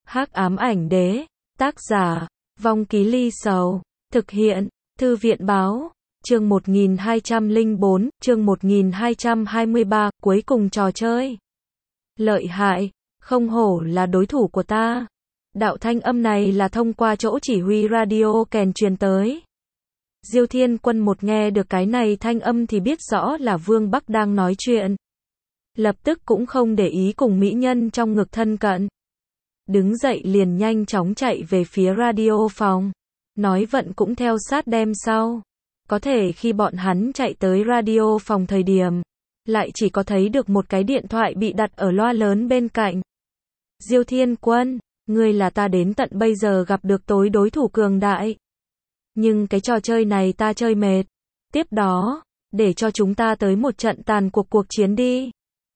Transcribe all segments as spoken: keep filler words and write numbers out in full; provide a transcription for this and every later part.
Hắc ám ảnh đế, tác giả, Vong Ký Ly Sầu, thực hiện, Thư viện báo, chương một nghìn hai trăm lẻ bốn, chương một nghìn hai trăm hai mươi ba, cuối cùng trò chơi. Lợi hại, không hổ là đối thủ của ta. Đạo thanh âm này là thông qua chỗ chỉ huy radio kèn truyền tới. Diêu Thiên Quân một nghe được cái này thanh âm thì biết rõ là Vương Bắc đang nói chuyện. Lập tức cũng không để ý cùng mỹ nhân trong ngực thân cận. Đứng dậy liền nhanh chóng chạy về phía radio phòng. Nói vận cũng theo sát đem sau. Có thể khi bọn hắn chạy tới radio phòng thời điểm, lại chỉ có thấy được một cái điện thoại bị đặt ở loa lớn bên cạnh. Diêu Thiên Quân, ngươi là ta đến tận bây giờ gặp được tối đối thủ cường đại. Nhưng cái trò chơi này ta chơi mệt. Tiếp đó, để cho chúng ta tới một trận tàn cuộc cuộc chiến đi.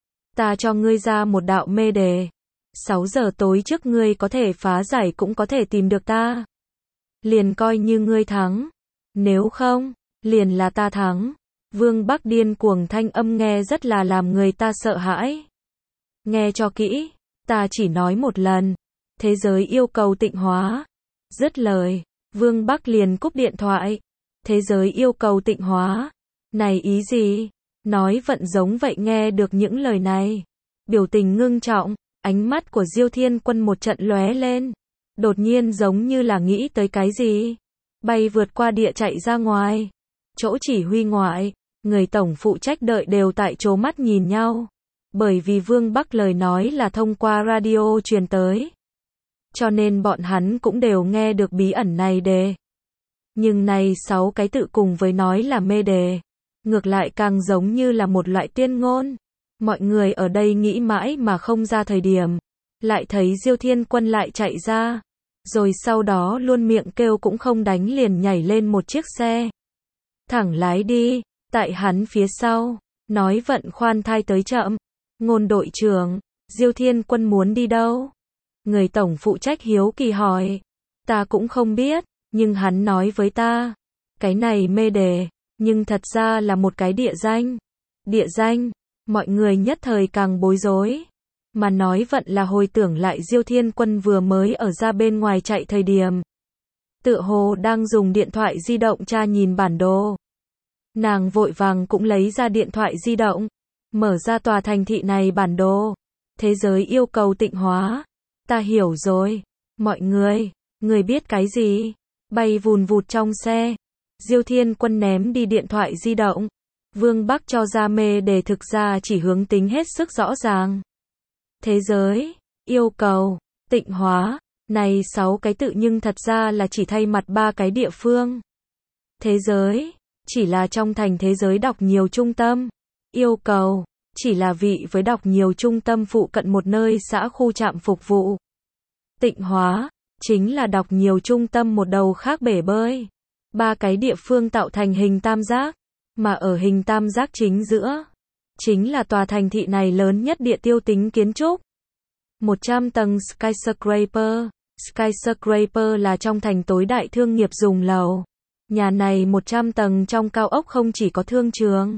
Ta cho ngươi ra một đạo mê đề. sáu giờ tối trước ngươi có thể phá giải cũng có thể tìm được ta. Liền coi như ngươi thắng. Nếu không, liền là ta thắng. Vương Bắc điên cuồng thanh âm nghe rất là làm người ta sợ hãi. Nghe cho kỹ, ta chỉ nói một lần. Thế giới yêu cầu tịnh hóa. Dứt lời, Vương Bắc liền cúp điện thoại. Thế giới yêu cầu tịnh hóa. Này ý gì? Nói vận giống vậy nghe được những lời này. Biểu tình ngưng trọng, ánh mắt của Diêu Thiên Quân một trận lóe lên. Đột nhiên giống như là nghĩ tới cái gì. Bay vượt qua địa chạy ra ngoài. Chỗ chỉ huy ngoại, người tổng phụ trách đợi đều tại chỗ mắt nhìn nhau. Bởi vì Vương Bắc lời nói là thông qua radio truyền tới. Cho nên bọn hắn cũng đều nghe được bí ẩn này đề. Nhưng này sáu cái tự cùng với nói là mê đề. Ngược lại càng giống như là một loại tuyên ngôn. Mọi người ở đây nghĩ mãi mà không ra thời điểm. Lại thấy Diêu Thiên Quân lại chạy ra. Rồi sau đó luôn miệng kêu cũng không đánh liền nhảy lên một chiếc xe. Thẳng lái đi, tại hắn phía sau. Nói vận khoan thai tới chậm. Ngôn đội trưởng, Diêu Thiên Quân muốn đi đâu? Người tổng phụ trách hiếu kỳ hỏi. Ta cũng không biết, nhưng hắn nói với ta. Cái này mê đề, nhưng thật ra là một cái địa danh. Địa danh, mọi người nhất thời càng bối rối. Mà nói vận là hồi tưởng lại Diêu Thiên Quân vừa mới ở ra bên ngoài chạy thời điểm. Tựa hồ đang dùng điện thoại di động tra nhìn bản đồ. Nàng vội vàng cũng lấy ra điện thoại di động. Mở ra tòa thành thị này bản đồ. Thế giới yêu cầu tịnh hóa. Ta hiểu rồi. Mọi người, người biết cái gì? Bay vùn vụt trong xe. Diêu Thiên Quân ném đi điện thoại di động. Vương Bắc cho ra mê để thực ra chỉ hướng tính hết sức rõ ràng. Thế giới, yêu cầu, tịnh hóa. Này sáu cái tự nhưng thật ra là chỉ thay mặt ba cái địa phương. Thế giới, chỉ là trong thành thế giới đọc nhiều trung tâm. Yêu cầu, chỉ là vị với đọc nhiều trung tâm phụ cận một nơi xã khu trạm phục vụ. Tịnh hóa, chính là đọc nhiều trung tâm một đầu khác bể bơi. Ba cái địa phương tạo thành hình tam giác, mà ở hình tam giác chính giữa, chính là tòa thành thị này lớn nhất địa tiêu tính kiến trúc. một trăm tầng skyscraper. Skyscraper là trong thành tối đại thương nghiệp dùng lầu. Nhà này một trăm tầng trong cao ốc không chỉ có thương trường.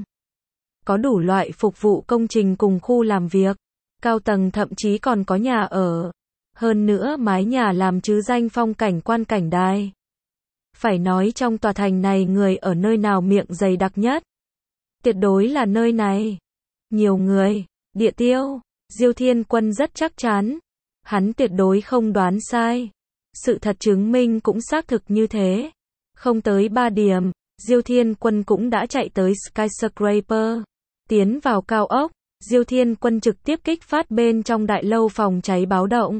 Có đủ loại phục vụ công trình cùng khu làm việc. Cao tầng thậm chí còn có nhà ở. Hơn nữa mái nhà làm chứ danh phong cảnh quan cảnh đài. Phải nói trong tòa thành này người ở nơi nào miệng dày đặc nhất. Tuyệt đối là nơi này. Nhiều người, địa tiêu, Diêu Thiên Quân rất chắc chắn. Hắn tuyệt đối không đoán sai. Sự thật chứng minh cũng xác thực như thế. Không tới ba điểm, Diêu Thiên Quân cũng đã chạy tới Skyscraper. Tiến vào cao ốc, Diêu Thiên Quân trực tiếp kích phát bên trong đại lâu phòng cháy báo động.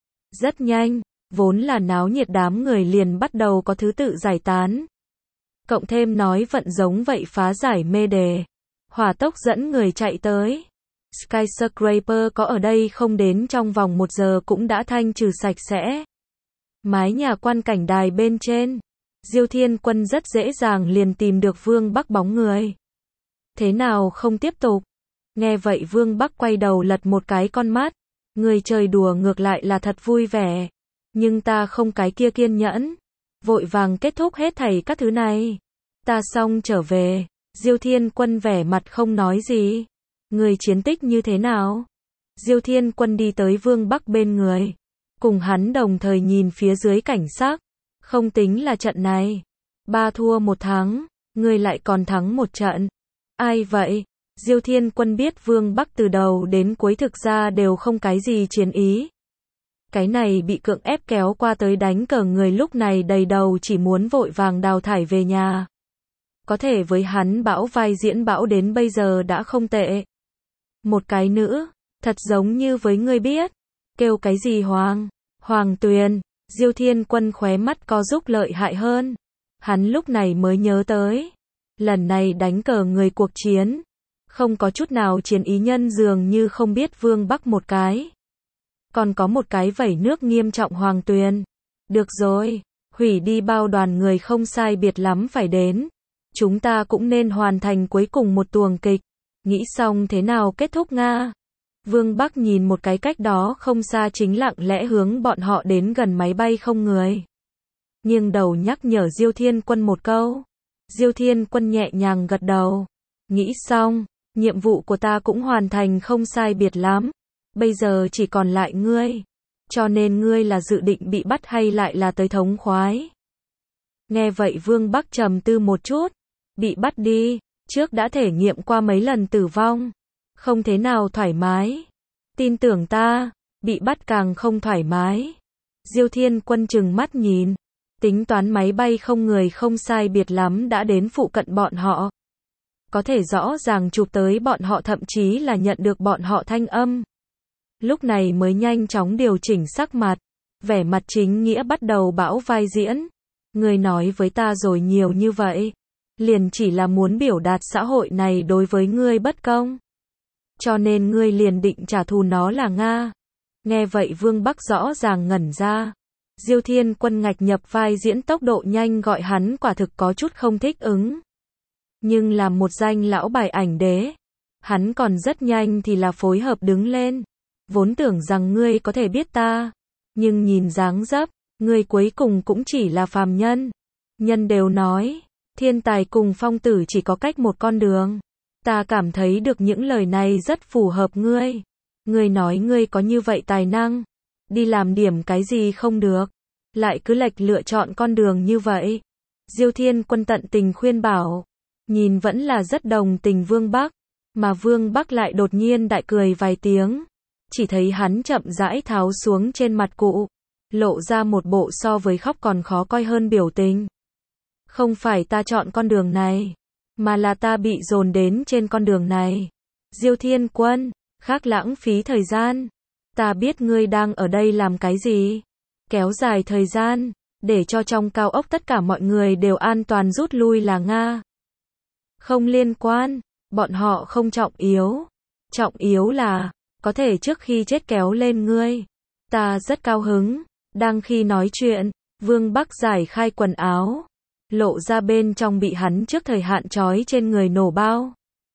Rất nhanh, vốn là náo nhiệt đám người liền bắt đầu có thứ tự giải tán. Cộng thêm nói vận giống vậy phá giải mê đề. Hỏa tốc dẫn người chạy tới. Skyscraper có ở đây không đến trong vòng một giờ cũng đã thanh trừ sạch sẽ. Mái nhà quan cảnh đài bên trên. Diêu Thiên Quân rất dễ dàng liền tìm được Vương Bắc bóng người. Thế nào không tiếp tục? Nghe vậy Vương Bắc quay đầu lật một cái con mắt. Người chơi đùa ngược lại là thật vui vẻ. Nhưng ta không cái kia kiên nhẫn. Vội vàng kết thúc hết thảy các thứ này. Ta xong trở về. Diêu Thiên Quân vẻ mặt không nói gì. Người chiến tích như thế nào? Diêu Thiên Quân đi tới Vương Bắc bên người. cùng hắn đồng thời nhìn phía dưới cảnh sắc. Không tính là trận này. Ba thua một thắng, ngươi lại còn thắng một trận. Ai vậy? Diêu Thiên Quân biết Vương Bắc từ đầu đến cuối thực ra đều không cái gì chiến ý. Cái này bị cưỡng ép kéo qua tới đánh cờ người lúc này đầy đầu chỉ muốn vội vàng đào thải về nhà. Có thể với hắn bão vai diễn bão đến bây giờ đã không tệ. Một cái nữ, thật giống như với ngươi biết. Kêu cái gì Hoàng? Hoàng Tuyền. Diêu Thiên Quân khóe mắt co rúm lợi hại hơn. Hắn lúc này mới nhớ tới. Lần này đánh cờ người cuộc chiến. Không có chút nào chiến ý nhân dường như không biết Vương Bắc một cái. Còn có một cái vẩy nước nghiêm trọng Hoàng Tuyền. Được rồi, hủy đi bao đoàn người không sai biệt lắm phải đến. Chúng ta cũng nên hoàn thành cuối cùng một tuồng kịch. Nghĩ xong thế nào kết thúc Nga? Vương Bắc nhìn một cái cách đó không xa chính lặng lẽ hướng bọn họ đến gần máy bay không người. Nghiêng đầu nhắc nhở Diêu Thiên Quân một câu. Diêu Thiên Quân nhẹ nhàng gật đầu. Nghĩ xong, nhiệm vụ của ta cũng hoàn thành không sai biệt lắm. Bây giờ chỉ còn lại ngươi. Cho nên ngươi là dự định bị bắt hay lại là tới thống khoái? Nghe vậy Vương Bắc trầm tư một chút. Bị bắt đi, trước đã thể nghiệm qua mấy lần tử vong. Không thế nào thoải mái. Tin tưởng ta, bị bắt càng không thoải mái. Diêu Thiên Quân trừng mắt nhìn. Tính toán máy bay không người không sai biệt lắm đã đến phụ cận bọn họ. Có thể rõ ràng chụp tới bọn họ thậm chí là nhận được bọn họ thanh âm. Lúc này mới nhanh chóng điều chỉnh sắc mặt. Vẻ mặt chính nghĩa bắt đầu bão vai diễn. Ngươi nói với ta rồi nhiều như vậy. Liền chỉ là muốn biểu đạt xã hội này đối với ngươi bất công. Cho nên ngươi liền định trả thù nó là Nga. Nghe vậy Vương Bắc rõ ràng ngẩn ra. Diêu Thiên Quân ngạch nhập vai diễn tốc độ nhanh gọi hắn quả thực có chút không thích ứng. Nhưng là một danh lão bài ảnh đế. Hắn còn rất nhanh thì là phối hợp đứng lên. Vốn tưởng rằng ngươi có thể biết ta. Nhưng nhìn dáng dấp, ngươi cuối cùng cũng chỉ là phàm nhân. Nhân đều nói, thiên tài cùng phong tử chỉ có cách một con đường. Ta cảm thấy được những lời này rất phù hợp ngươi. Ngươi nói ngươi có như vậy tài năng. Đi làm điểm cái gì không được. Lại cứ lệch lựa chọn con đường như vậy. Diêu Thiên Quân tận tình khuyên bảo. Nhìn vẫn là rất đồng tình Vương Bắc. Mà Vương Bắc lại đột nhiên đại cười vài tiếng. Chỉ thấy hắn chậm rãi tháo xuống trên mặt cụ. Lộ ra một bộ so với khóc còn khó coi hơn biểu tình. Không phải ta chọn con đường này. Mà là ta bị dồn đến trên con đường này. Diêu Thiên Quân, khác lãng phí thời gian. Ta biết ngươi đang ở đây làm cái gì. Kéo dài thời gian, để cho trong cao ốc tất cả mọi người đều an toàn rút lui là Nga. Không liên quan, bọn họ không trọng yếu. Trọng yếu là, có thể trước khi chết kéo lên ngươi. Ta rất cao hứng. Đang khi nói chuyện, Vương Bắc giải khai quần áo. Lộ ra bên trong bị hắn trước thời hạn trói trên người nổ bao.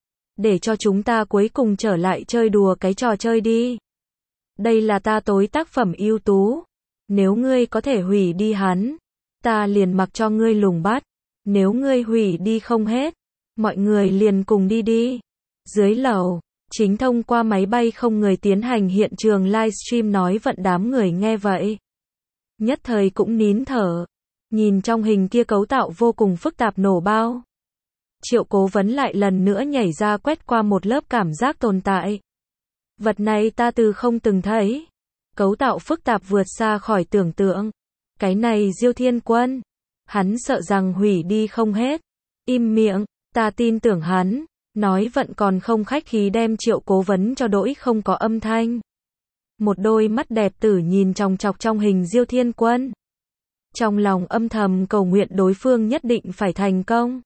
Để cho chúng ta cuối cùng trở lại chơi đùa cái trò chơi đi. Đây là ta tối tác phẩm ưu tú. Nếu ngươi có thể hủy đi hắn, ta liền mặc cho ngươi lùng bắt. Nếu ngươi hủy đi không hết, mọi người liền cùng đi đi. Dưới lầu, chính thông qua máy bay không người tiến hành hiện trường livestream nói vận đám người nghe vậy. Nhất thời cũng nín thở. Nhìn trong hình kia cấu tạo vô cùng phức tạp nổ bao. Triệu Cố Vấn lại lần nữa nhảy ra quét qua một lớp cảm giác tồn tại. Vật này ta từ không từng thấy. Cấu tạo phức tạp vượt xa khỏi tưởng tượng. Cái này Diêu Thiên Quân. Hắn sợ rằng hủy đi không hết. Im miệng, ta tin tưởng hắn. Nói vận còn không khách khí đem Triệu Cố Vấn cho đỗi không có âm thanh. Một đôi mắt đẹp tử nhìn chòng chọc trong hình Diêu Thiên Quân. Trong lòng âm thầm cầu nguyện đối phương nhất định phải thành công.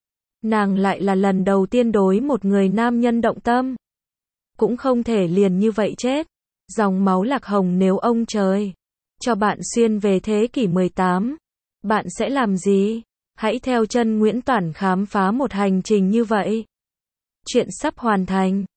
Nàng lại là lần đầu tiên đối một người nam nhân động tâm. Cũng không thể liền như vậy chết. Dòng máu lạc hồng nếu ông trời cho bạn xuyên về thế kỷ mười tám, bạn sẽ làm gì? Hãy theo chân Nguyễn Toản khám phá một hành trình như vậy. Chuyện sắp hoàn thành.